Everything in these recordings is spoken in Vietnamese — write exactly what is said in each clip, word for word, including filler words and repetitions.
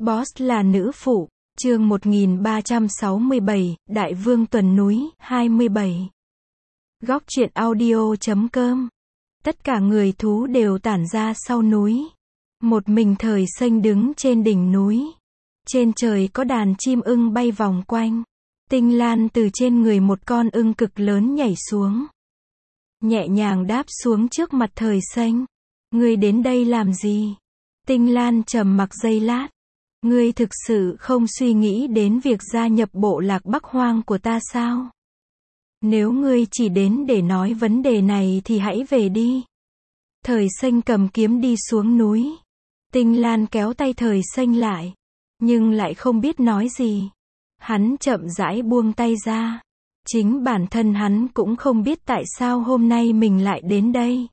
Boss là nữ phụ, chương một nghìn ba trăm sáu mươi bảy, Đại Vương Tuần Núi, hai mươi bảy. Góc truyện audio chấm com. Tất cả người thú đều tản ra sau núi. Một mình Thời Xanh đứng trên đỉnh núi. Trên trời có đàn chim ưng bay vòng quanh. Tinh Lan từ trên người một con ưng cực lớn nhảy xuống. Nhẹ nhàng đáp xuống trước mặt Thời Xanh. Ngươi đến đây làm gì? Tinh Lan trầm mặc giây lát. Ngươi thực sự không suy nghĩ đến việc gia nhập bộ lạc Bắc Hoang của ta sao? Nếu ngươi chỉ đến để nói vấn đề này thì hãy về đi. Thời Xanh cầm kiếm đi xuống núi. Tinh Lan kéo tay Thời Xanh lại, nhưng lại không biết nói gì. Hắn chậm rãi buông tay ra. Chính bản thân hắn cũng không biết tại sao hôm nay mình lại đến đây.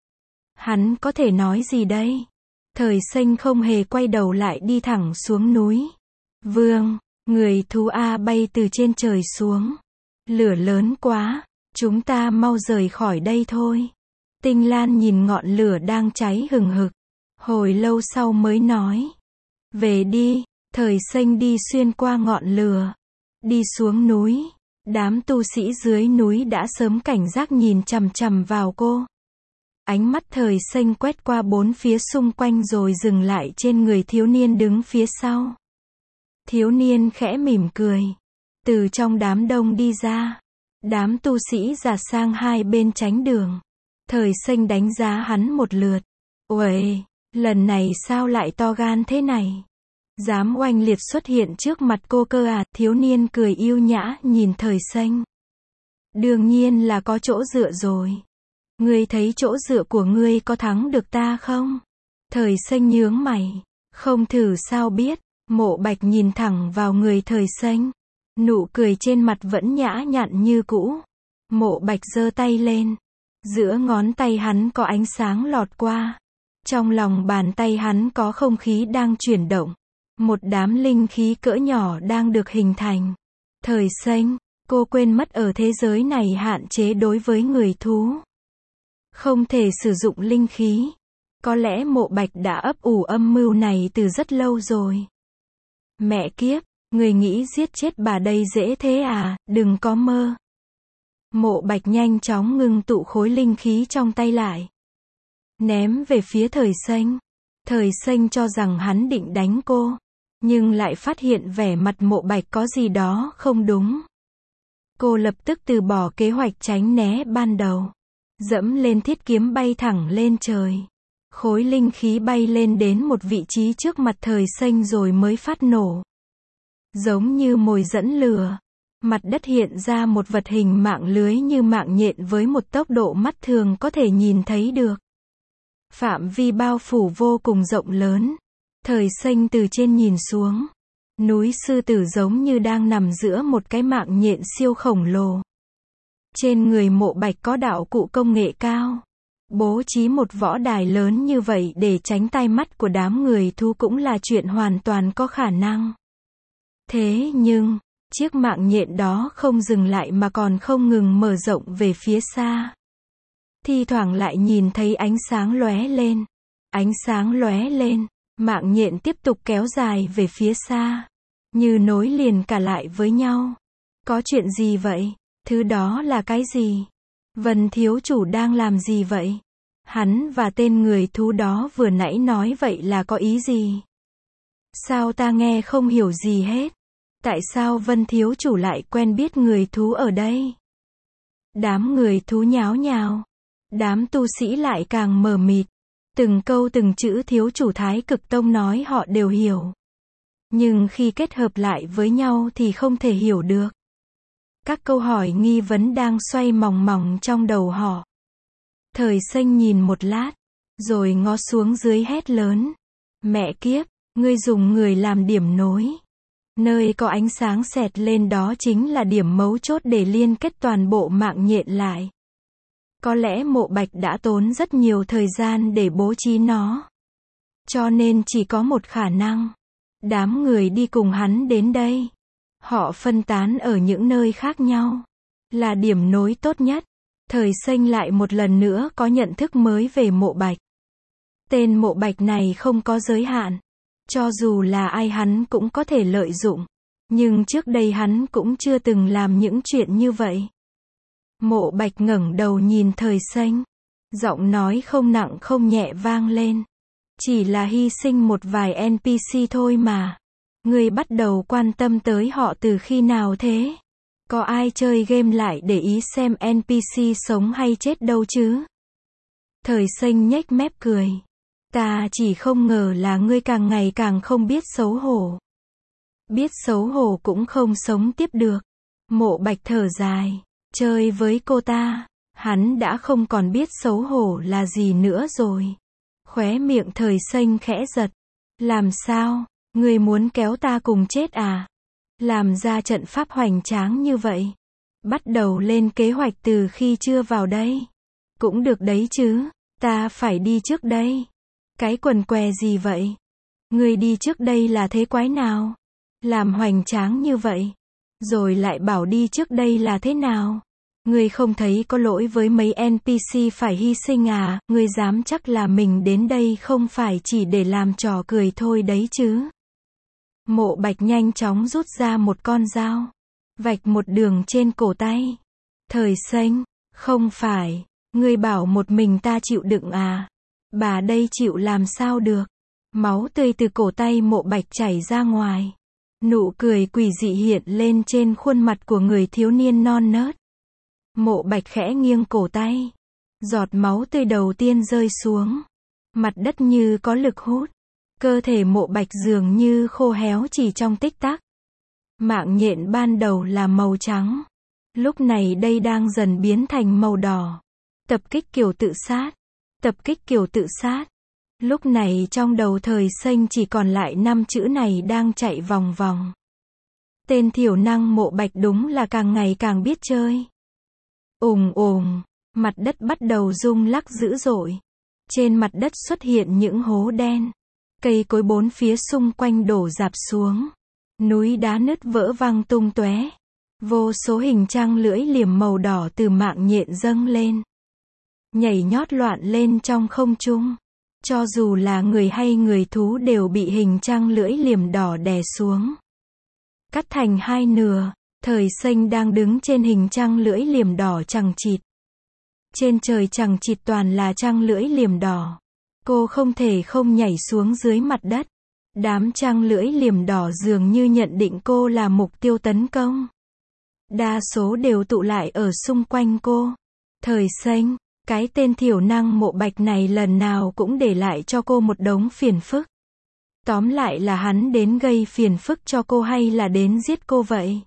Hắn có thể nói gì đây? Thời Xanh không hề quay đầu lại đi thẳng xuống núi. Vương, người thú A bay từ trên trời xuống. Lửa lớn quá, chúng ta mau rời khỏi đây thôi. Tinh Lan nhìn ngọn lửa đang cháy hừng hực. Hồi lâu sau mới nói. Về đi. Thời Xanh đi xuyên qua ngọn lửa. Đi xuống núi. Đám tu sĩ dưới núi đã sớm cảnh giác nhìn chằm chằm vào cô. Ánh mắt Thời Xanh quét qua bốn phía xung quanh rồi dừng lại trên người thiếu niên đứng phía sau. Thiếu niên khẽ mỉm cười. Từ trong đám đông đi ra. Đám tu sĩ giạt sang hai bên tránh đường. Thời Xanh đánh giá hắn một lượt. Uầy, lần này sao lại to gan thế này? Dám oanh liệt xuất hiện trước mặt cô cơ à? Thiếu niên cười yêu nhã nhìn Thời Xanh. Đương nhiên là có chỗ dựa rồi. Ngươi thấy chỗ dựa của ngươi có thắng được ta không? Thời Xanh nhướng mày. Không thử sao biết. Mộ Bạch nhìn thẳng vào người Thời Xanh. Nụ cười trên mặt vẫn nhã nhặn như cũ. Mộ Bạch giơ tay lên. Giữa ngón tay hắn có ánh sáng lọt qua. Trong lòng bàn tay hắn có không khí đang chuyển động. Một đám linh khí cỡ nhỏ đang được hình thành. Thời Xanh, cô quên mất ở thế giới này hạn chế đối với người thú. Không thể sử dụng linh khí. Có lẽ Mộ Bạch đã ấp ủ âm mưu này từ rất lâu rồi. Mẹ kiếp, người nghĩ giết chết bà đây dễ thế à? Đừng có mơ. Mộ Bạch nhanh chóng ngưng tụ khối linh khí trong tay lại. Ném về phía Thời Xanh. Thời Xanh cho rằng hắn định đánh cô. Nhưng lại phát hiện vẻ mặt Mộ Bạch có gì đó không đúng. Cô lập tức từ bỏ kế hoạch tránh né ban đầu. Dẫm lên thiết kiếm bay thẳng lên trời. Khối linh khí bay lên đến một vị trí trước mặt Thời Xanh rồi mới phát nổ. Giống như mồi dẫn lửa. Mặt đất hiện ra một vật hình mạng lưới như mạng nhện với một tốc độ mắt thường có thể nhìn thấy được. Phạm vi bao phủ vô cùng rộng lớn. Thời Xanh từ trên nhìn xuống. Núi Sư Tử giống như đang nằm giữa một cái mạng nhện siêu khổng lồ. Trên người Mộ Bạch có đạo cụ công nghệ cao. Bố trí một võ đài lớn như vậy để tránh tai mắt của đám người thú cũng là chuyện hoàn toàn có khả năng. Thế nhưng, chiếc mạng nhện đó không dừng lại mà còn không ngừng mở rộng về phía xa. Thi thoảng lại nhìn thấy ánh sáng lóe lên. Ánh sáng lóe lên, mạng nhện tiếp tục kéo dài về phía xa. Như nối liền cả lại với nhau. Có chuyện gì vậy? Thứ đó là cái gì? Vân thiếu chủ đang làm gì vậy? Hắn và tên người thú đó vừa nãy nói vậy là có ý gì? Sao ta nghe không hiểu gì hết? Tại sao Vân thiếu chủ lại quen biết người thú ở đây? Đám người thú nháo nhào. Đám tu sĩ lại càng mờ mịt. Từng câu từng chữ thiếu chủ Thái Cực Tông nói họ đều hiểu. Nhưng khi kết hợp lại với nhau thì không thể hiểu được. Các câu hỏi nghi vấn đang xoay mòng mòng trong đầu họ. Thời Xanh nhìn một lát, rồi ngó xuống dưới hét lớn. Mẹ kiếp, ngươi dùng người làm điểm nối. Nơi có ánh sáng xẹt lên đó chính là điểm mấu chốt để liên kết toàn bộ mạng nhện lại. Có lẽ Mộ Bạch đã tốn rất nhiều thời gian để bố trí nó. Cho nên chỉ có một khả năng. Đám người đi cùng hắn đến đây. Họ phân tán ở những nơi khác nhau. Là điểm nối tốt nhất. Thời Xanh lại một lần nữa có nhận thức mới về Mộ Bạch. Tên Mộ Bạch này không có giới hạn. Cho dù là ai hắn cũng có thể lợi dụng. Nhưng trước đây hắn cũng chưa từng làm những chuyện như vậy. Mộ Bạch ngẩng đầu nhìn Thời Xanh. Giọng nói không nặng không nhẹ vang lên. Chỉ là hy sinh một vài en pê xê thôi mà. Ngươi bắt đầu quan tâm tới họ từ khi nào thế? Có ai chơi game lại để ý xem en pê xê sống hay chết đâu chứ? Thời Xanh nhếch mép cười. Ta chỉ không ngờ là ngươi càng ngày càng không biết xấu hổ. Biết xấu hổ cũng không sống tiếp được. Mộ Bạch thở dài. Chơi với cô ta, hắn đã không còn biết xấu hổ là gì nữa rồi. Khóe miệng Thời Xanh khẽ giật. Làm sao? Ngươi muốn kéo ta cùng chết à? Làm ra trận pháp hoành tráng như vậy. Bắt đầu lên kế hoạch từ khi chưa vào đây. Cũng được đấy chứ. Ta phải đi trước đây. Cái quần què gì vậy? Ngươi đi trước đây là thế quái nào? Làm hoành tráng như vậy. Rồi lại bảo đi trước đây là thế nào? Ngươi không thấy có lỗi với mấy en pê xê phải hy sinh à? Ngươi dám chắc là mình đến đây không phải chỉ để làm trò cười thôi đấy chứ? Mộ Bạch nhanh chóng rút ra một con dao. Vạch một đường trên cổ tay. Thời Xanh, không phải. Ngươi bảo một mình ta chịu đựng à? Bà đây chịu làm sao được? Máu tươi từ cổ tay Mộ Bạch chảy ra ngoài. Nụ cười quỷ dị hiện lên trên khuôn mặt của người thiếu niên non nớt. Mộ Bạch khẽ nghiêng cổ tay. Giọt máu tươi đầu tiên rơi xuống. Mặt đất như có lực hút. Cơ thể Mộ Bạch dường như khô héo chỉ trong tích tắc. Mạng nhện ban đầu là màu trắng. Lúc này đây đang dần biến thành màu đỏ. Tập kích kiểu tự sát. Tập kích kiểu tự sát. Lúc này trong đầu Thời Xanh chỉ còn lại năm chữ này đang chạy vòng vòng. Tên thiểu năng Mộ Bạch đúng là càng ngày càng biết chơi. Ùng ùng, mặt đất bắt đầu rung lắc dữ dội. Trên mặt đất xuất hiện những hố đen. Cây cối bốn phía xung quanh đổ rạp xuống. Núi đá nứt vỡ văng tung tóe. Vô số hình trăng lưỡi liềm màu đỏ từ mạng nhện dâng lên. Nhảy nhót loạn lên trong không trung. Cho dù là người hay người thú đều bị hình trăng lưỡi liềm đỏ đè xuống. Cắt thành hai nửa. Thời Xanh đang đứng trên hình trăng lưỡi liềm đỏ chằng chịt. Trên trời chằng chịt toàn là trăng lưỡi liềm đỏ. Cô không thể không nhảy xuống dưới mặt đất. Đám trăng lưỡi liềm đỏ dường như nhận định cô là mục tiêu tấn công. Đa số đều tụ lại ở xung quanh cô. Thời Xanh, cái tên thiểu năng Mộ Bạch này lần nào cũng để lại cho cô một đống phiền phức. Tóm lại là hắn đến gây phiền phức cho cô hay là đến giết cô vậy?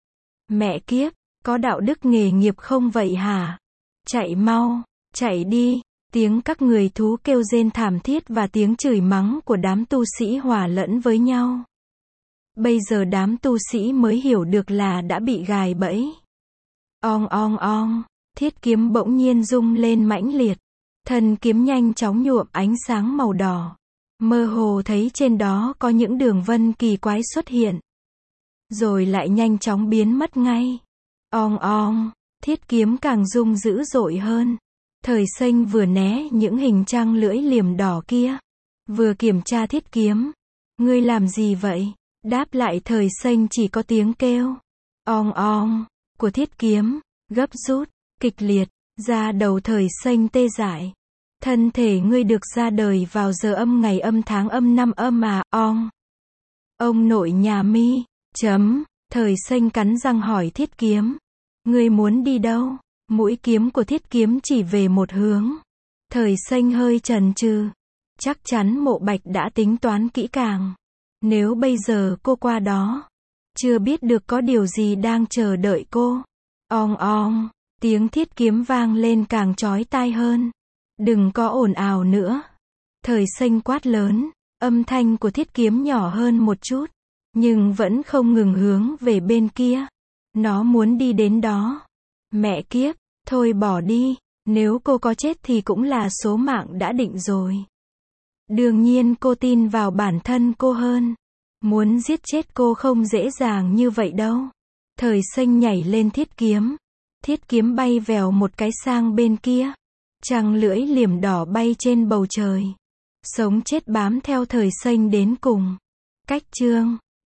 Mẹ kiếp, có đạo đức nghề nghiệp không vậy hả? Chạy mau, chạy đi. Tiếng các người thú kêu rên thảm thiết và tiếng chửi mắng của đám tu sĩ hòa lẫn với nhau. Bây giờ đám tu sĩ mới hiểu được là đã bị gài bẫy. Ong ong ong, thiết kiếm bỗng nhiên rung lên mãnh liệt. Thân kiếm nhanh chóng nhuộm ánh sáng màu đỏ. Mơ hồ thấy trên đó có những đường vân kỳ quái xuất hiện. Rồi lại nhanh chóng biến mất ngay. Ong ong, thiết kiếm càng rung dữ dội hơn. Thời Xanh vừa né những hình trăng lưỡi liềm đỏ kia. Vừa kiểm tra thiết kiếm. Ngươi làm gì vậy? Đáp lại Thời Xanh chỉ có tiếng kêu. Ong ong, của thiết kiếm. Gấp rút, kịch liệt. Da đầu Thời Xanh tê dại. Thân thể ngươi được ra đời vào giờ âm ngày âm tháng âm năm âm à, ong. Ông nội nhà mi, chấm. Thời Xanh cắn răng hỏi thiết kiếm. Ngươi muốn đi đâu? Mũi kiếm của thiết kiếm chỉ về một hướng. Thời Xanh hơi chần chừ. Chắc chắn Mộ Bạch đã tính toán kỹ càng. Nếu bây giờ cô qua đó, chưa biết được có điều gì đang chờ đợi cô. Ong ong, tiếng thiết kiếm vang lên càng chói tai hơn. Đừng có ồn ào nữa. Thời Xanh quát lớn. Âm thanh của thiết kiếm nhỏ hơn một chút. Nhưng vẫn không ngừng hướng về bên kia. Nó muốn đi đến đó. Mẹ kiếp, thôi bỏ đi. Nếu cô có chết thì cũng là số mạng đã định rồi. Đương nhiên cô tin vào bản thân cô hơn. Muốn giết chết cô không dễ dàng như vậy đâu. Thời Xanh nhảy lên thiết kiếm. Thiết kiếm bay vèo một cái sang bên kia. Trăng lưỡi liềm đỏ bay trên bầu trời. Sống chết bám theo thời xanh đến cùng. Cách chương